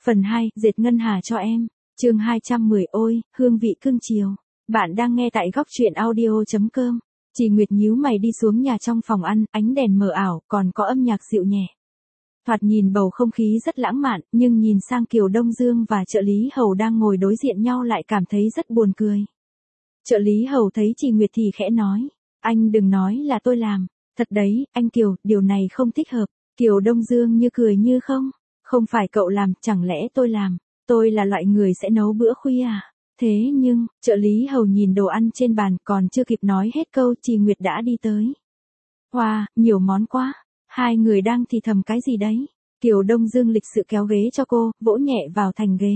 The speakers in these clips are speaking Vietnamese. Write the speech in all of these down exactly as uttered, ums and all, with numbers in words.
Phần hai, dệt ngân hà cho em. Chương hai trăm mười ôi, hương vị cưng chiều. Bạn đang nghe tại góc truyện audio chấm com. Chị Nguyệt nhíu mày đi xuống nhà trong phòng ăn, ánh đèn mờ ảo, còn có âm nhạc dịu nhẹ. Thoạt nhìn bầu không khí rất lãng mạn, nhưng nhìn sang Kiều Đông Dương và trợ lý Hầu đang ngồi đối diện nhau lại cảm thấy rất buồn cười. Trợ lý Hầu thấy chị Nguyệt thì khẽ nói, anh đừng nói là tôi làm. Thật đấy, anh Kiều, điều này không thích hợp. Kiều Đông Dương như cười như không. Không phải cậu làm, chẳng lẽ tôi làm? Tôi là loại người sẽ nấu bữa khuya à? Thế nhưng, trợ lý Hầu nhìn đồ ăn trên bàn còn chưa kịp nói hết câu chị Nguyệt đã đi tới. Wow, nhiều món quá. Hai người đang thì thầm cái gì đấy? Kiều Đông Dương lịch sự kéo ghế cho cô, vỗ nhẹ vào thành ghế.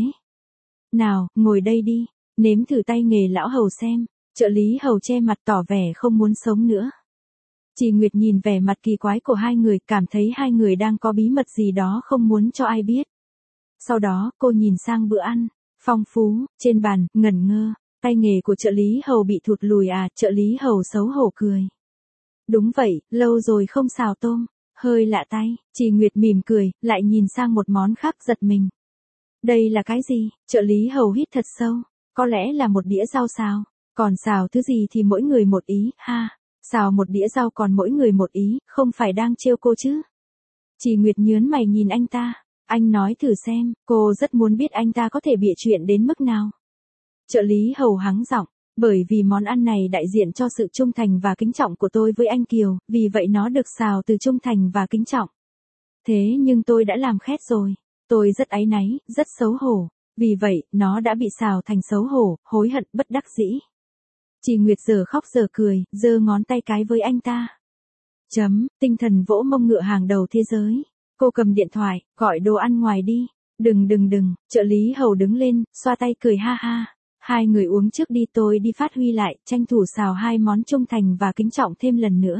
Nào, ngồi đây đi, nếm thử tay nghề lão Hầu xem. Trợ lý Hầu che mặt tỏ vẻ không muốn sống nữa. Chị Nguyệt nhìn vẻ mặt kỳ quái của hai người, cảm thấy hai người đang có bí mật gì đó không muốn cho ai biết. Sau đó, cô nhìn sang bữa ăn, phong phú, trên bàn, ngẩn ngơ, tay nghề của trợ lý Hầu bị thụt lùi à, trợ lý Hầu xấu hổ cười. Đúng vậy, lâu rồi không xào tôm, hơi lạ tay, chị Nguyệt mỉm cười, lại nhìn sang một món khác giật mình. Đây là cái gì? Trợ lý Hầu hít thật sâu, có lẽ là một đĩa rau xào, còn xào thứ gì thì mỗi người một ý, ha. Xào một đĩa rau còn mỗi người một ý, không phải đang trêu cô chứ? Chị Nguyệt nhớn mày nhìn anh ta, anh nói thử xem, cô rất muốn biết anh ta có thể bịa chuyện đến mức nào. Trợ lý Hầu hắng giọng, bởi vì món ăn này đại diện cho sự trung thành và kính trọng của tôi với anh Kiều, vì vậy nó được xào từ trung thành và kính trọng. Thế nhưng tôi đã làm khét rồi, tôi rất áy náy, rất xấu hổ, vì vậy, nó đã bị xào thành xấu hổ, hối hận bất đắc dĩ. Chị Nguyệt giờ khóc giờ cười, giơ ngón tay cái với anh ta. Chấm, tinh thần vỗ mông ngựa hàng đầu thế giới. Cô cầm điện thoại, gọi đồ ăn ngoài đi. Đừng đừng đừng, trợ lý Hầu đứng lên, xoa tay cười ha ha. Hai người uống trước đi, tôi đi phát huy lại, tranh thủ xào hai món trung thành và kính trọng thêm lần nữa.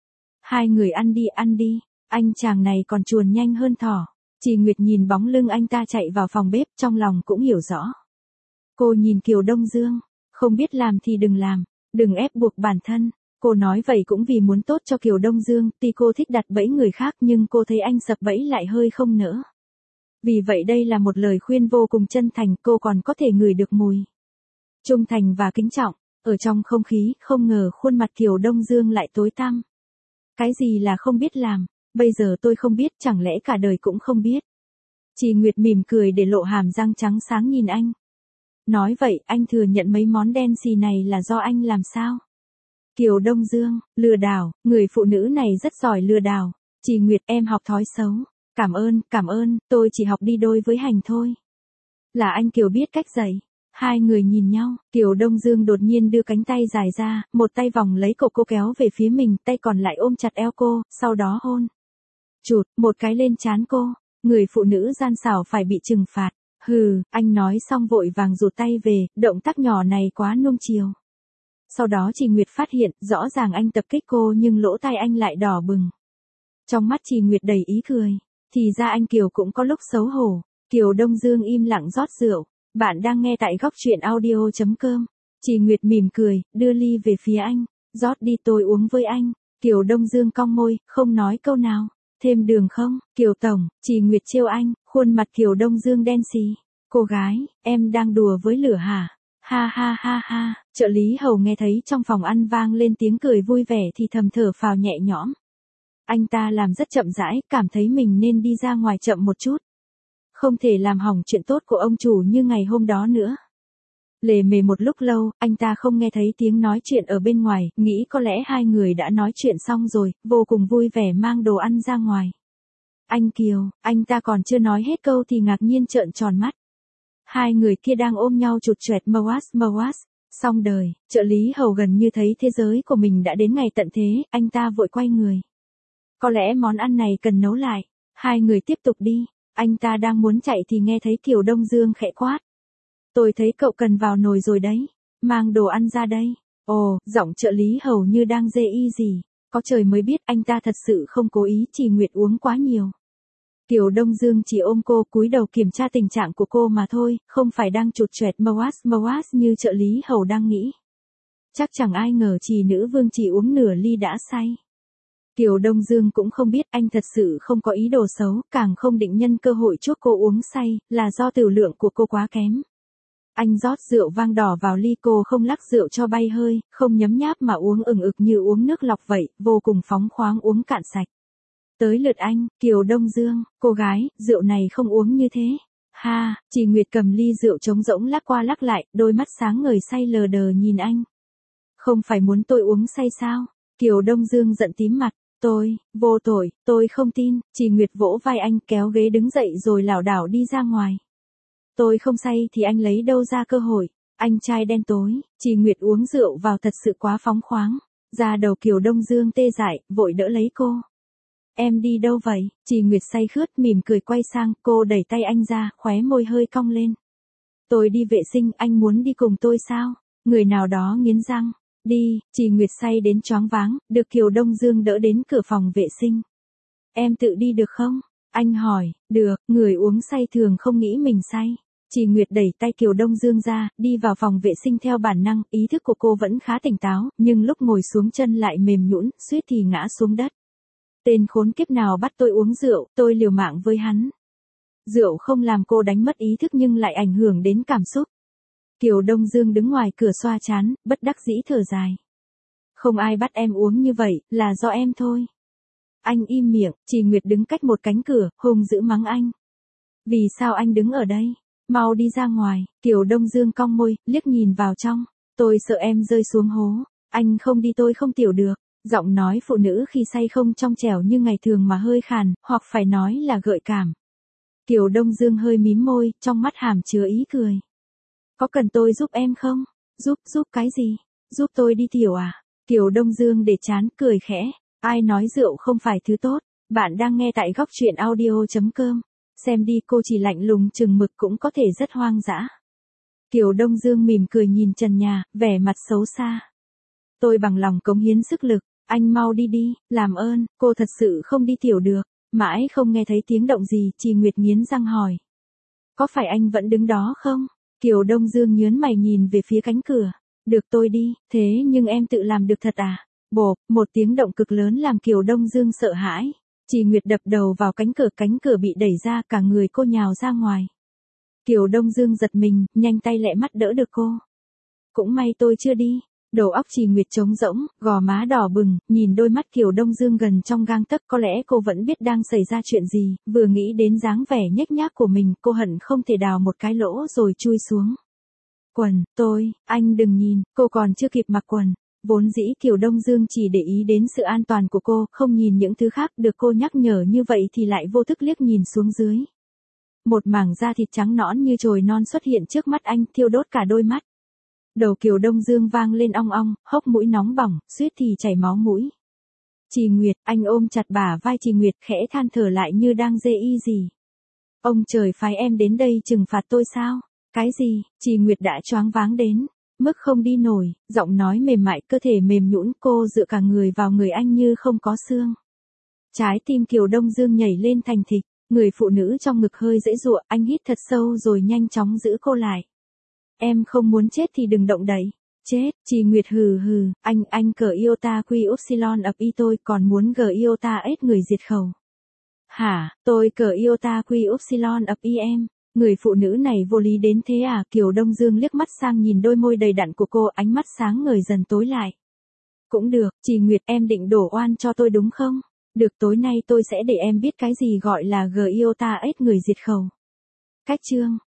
Hai người ăn đi ăn đi, anh chàng này còn chuồn nhanh hơn thỏ. Chị Nguyệt nhìn bóng lưng anh ta chạy vào phòng bếp, trong lòng cũng hiểu rõ. Cô nhìn Kiều Đông Dương. Không biết làm thì đừng làm, đừng ép buộc bản thân. Cô nói vậy cũng vì muốn tốt cho Kiều Đông Dương, tuy cô thích đặt bẫy người khác nhưng cô thấy anh sập bẫy lại hơi không nỡ. Vì vậy đây là một lời khuyên vô cùng chân thành, cô còn có thể ngửi được mùi trung thành và kính trọng. Ở trong không khí, không ngờ khuôn mặt Kiều Đông Dương lại tối tăm. Cái gì là không biết làm, bây giờ tôi không biết, chẳng lẽ cả đời cũng không biết. Chị Nguyệt mỉm cười để lộ hàm răng trắng sáng nhìn anh. Nói vậy, anh thừa nhận mấy món đen xì này là do anh làm sao? Kiều Đông Dương, lừa đảo, người phụ nữ này rất giỏi lừa đảo. Chị Nguyệt, em học thói xấu. Cảm ơn, cảm ơn, tôi chỉ học đi đôi với hành thôi. Là anh Kiều biết cách dạy. Hai người nhìn nhau, Kiều Đông Dương đột nhiên đưa cánh tay dài ra, một tay vòng lấy cổ cô kéo về phía mình, tay còn lại ôm chặt eo cô, sau đó hôn. Chụt, một cái lên trán cô, người phụ nữ gian xảo phải bị trừng phạt. Hừ, anh nói xong vội vàng rụt tay về, động tác nhỏ này quá nuông chiều. Sau đó chị Nguyệt phát hiện, rõ ràng anh tập kích cô nhưng lỗ tai anh lại đỏ bừng. Trong mắt chị Nguyệt đầy ý cười, thì ra anh Kiều cũng có lúc xấu hổ. Kiều Đông Dương im lặng rót rượu, bạn đang nghe tại góc truyện audio chấm com. Chị Nguyệt mỉm cười, đưa ly về phía anh, rót đi tôi uống với anh. Kiều Đông Dương cong môi, không nói câu nào. Thêm đường không, Kiều Tổng, chị Nguyệt trêu anh, khuôn mặt Kiều Đông Dương đen xì. Cô gái, em đang đùa với lửa hả? Ha ha ha ha, trợ lý Hầu nghe thấy trong phòng ăn vang lên tiếng cười vui vẻ thì thầm thở phào nhẹ nhõm. Anh ta làm rất chậm rãi, cảm thấy mình nên đi ra ngoài chậm một chút. Không thể làm hỏng chuyện tốt của ông chủ như ngày hôm đó nữa. Lề mề một lúc lâu, anh ta không nghe thấy tiếng nói chuyện ở bên ngoài, nghĩ có lẽ hai người đã nói chuyện xong rồi, vô cùng vui vẻ mang đồ ăn ra ngoài. Anh Kiều, anh ta còn chưa nói hết câu thì ngạc nhiên trợn tròn mắt. Hai người kia đang ôm nhau chụt choẹt mwas mwas, xong đời, trợ lý Hầu gần như thấy thế giới của mình đã đến ngày tận thế, anh ta vội quay người. Có lẽ món ăn này cần nấu lại, hai người tiếp tục đi, anh ta đang muốn chạy thì nghe thấy Kiều Đông Dương khẽ quát. Tôi thấy cậu cần vào nồi rồi đấy, mang đồ ăn ra đây. Ồ, giọng trợ lý Hầu như đang dê y gì, có trời mới biết anh ta thật sự không cố ý, chỉ Nguyệt uống quá nhiều. Kiều Đông Dương chỉ ôm cô cúi đầu kiểm tra tình trạng của cô mà thôi, không phải đang chụt choẹt mwas mwas như trợ lý Hầu đang nghĩ. Chắc chẳng ai ngờ chị nữ vương chỉ uống nửa ly đã say. Kiều Đông Dương cũng không biết anh thật sự không có ý đồ xấu, càng không định nhân cơ hội chuốc cô uống say, là do tửu lượng của cô quá kém. Anh rót rượu vang đỏ vào ly, cô không lắc rượu cho bay hơi, không nhấm nháp mà uống ừng ực như uống nước lọc vậy, vô cùng phóng khoáng uống cạn sạch. Tới lượt anh, Kiều Đông Dương, cô gái, rượu này không uống như thế. Ha, Trì Nguyệt cầm ly rượu trống rỗng lắc qua lắc lại, đôi mắt sáng ngời say lờ đờ nhìn anh. Không phải muốn tôi uống say sao? Kiều Đông Dương giận tím mặt. Tôi, vô tội, tôi không tin. Trì Nguyệt vỗ vai anh, kéo ghế đứng dậy rồi lảo đảo đi ra ngoài. Tôi không say thì anh lấy đâu ra cơ hội. Anh trai đen tối. Trì Nguyệt uống rượu vào thật sự quá phóng khoáng. Da đầu Kiều Đông Dương tê dại, vội đỡ lấy cô. Em đi đâu vậy? Trì Nguyệt say khướt mỉm cười quay sang, cô đẩy tay anh ra, khóe môi hơi cong lên. Tôi đi vệ sinh, anh muốn đi cùng tôi sao? Người nào đó nghiến răng. Đi, Trì Nguyệt say đến choáng váng, được Kiều Đông Dương đỡ đến cửa phòng vệ sinh. Em tự đi được không? Anh hỏi. Được, người uống say thường không nghĩ mình say. Trì Nguyệt đẩy tay Kiều Đông Dương ra, đi vào phòng vệ sinh theo bản năng, ý thức của cô vẫn khá tỉnh táo, nhưng lúc ngồi xuống chân lại mềm nhũn, suýt thì ngã xuống đất. Tên khốn kiếp nào bắt tôi uống rượu, tôi liều mạng với hắn. Rượu không làm cô đánh mất ý thức nhưng lại ảnh hưởng đến cảm xúc. Kiều Đông Dương đứng ngoài cửa xoa trán, bất đắc dĩ thở dài. Không ai bắt em uống như vậy, là do em thôi. Anh im miệng, Trì Nguyệt đứng cách một cánh cửa, hung dữ mắng anh. Vì sao anh đứng ở đây? Mau đi ra ngoài. Kiều Đông Dương cong môi, liếc nhìn vào trong. Tôi sợ em rơi xuống hố. Anh không đi tôi không tiểu được. Giọng nói phụ nữ khi say không trong trẻo như ngày thường mà hơi khàn, hoặc phải nói là gợi cảm. Kiều Đông Dương hơi mím môi, trong mắt hàm chứa ý cười. Có cần tôi giúp em không? Giúp, giúp cái gì? Giúp tôi đi tiểu à? Kiều Đông Dương để chán, cười khẽ. Ai nói rượu không phải thứ tốt? Bạn đang nghe tại góc truyện audio chấm com. Xem đi, cô chỉ lạnh lùng chừng mực cũng có thể rất hoang dã. Kiều Đông Dương mỉm cười nhìn trần nhà, vẻ mặt xấu xa. Tôi bằng lòng cống hiến sức lực. Anh mau đi đi, làm ơn, cô thật sự không đi tiểu được. Mãi không nghe thấy tiếng động gì, Trì Nguyệt nghiến răng hỏi. Có phải anh vẫn đứng đó không? Kiều Đông Dương nhớn mày nhìn về phía cánh cửa. Được tôi đi, thế nhưng em tự làm được thật à? Bộp, một tiếng động cực lớn làm Kiều Đông Dương sợ hãi. Trì Nguyệt đập đầu vào cánh cửa, cánh cửa bị đẩy ra, cả người cô nhào ra ngoài. Kiều Đông Dương giật mình, nhanh tay lẹ mắt đỡ được cô. Cũng may tôi chưa đi. Đầu óc Trì Nguyệt trống rỗng, gò má đỏ bừng, nhìn đôi mắt Kiều Đông Dương gần trong gang tấc, có lẽ cô vẫn biết đang xảy ra chuyện gì, vừa nghĩ đến dáng vẻ nhếch nhác của mình, cô hận không thể đào một cái lỗ rồi chui xuống. Quần, tôi, anh đừng nhìn, cô còn chưa kịp mặc quần. Vốn dĩ Kiều Đông Dương chỉ để ý đến sự an toàn của cô, không nhìn những thứ khác, được cô nhắc nhở như vậy thì lại vô thức liếc nhìn xuống dưới. Một mảng da thịt trắng nõn như chồi non xuất hiện trước mắt anh, thiêu đốt cả đôi mắt. Đầu Kiều Đông Dương vang lên ong ong, hốc mũi nóng bỏng, suýt thì chảy máu mũi. Trì Nguyệt, anh ôm chặt bả vai Trì Nguyệt, khẽ than thở lại như đang dê y gì. Ông trời phái em đến đây trừng phạt tôi sao? Cái gì? Trì Nguyệt đã choáng váng đến mức không đi nổi, giọng nói mềm mại, cơ thể mềm nhũn, cô dựa cả người vào người anh như không có xương. Trái tim Kiều Đông Dương nhảy lên thành thịch, người phụ nữ trong ngực hơi dễ dụa, anh hít thật sâu rồi nhanh chóng giữ cô lại. Em không muốn chết thì đừng động đậy. Chết, Trì Nguyệt hừ hừ, anh, anh cờ iota quy upsilon ập y tôi còn muốn gờ iota ết người diệt khẩu. Hả, tôi cờ iota quy upsilon ập y em. Người phụ nữ này vô lý đến thế à? Kiều Đông Dương liếc mắt sang nhìn đôi môi đầy đặn của cô, ánh mắt sáng ngời dần tối lại. Cũng được, Trì Nguyệt, em định đổ oan cho tôi đúng không? Được, tối nay tôi sẽ để em biết cái gì gọi là gờ iota ết người diệt khẩu. Cách chương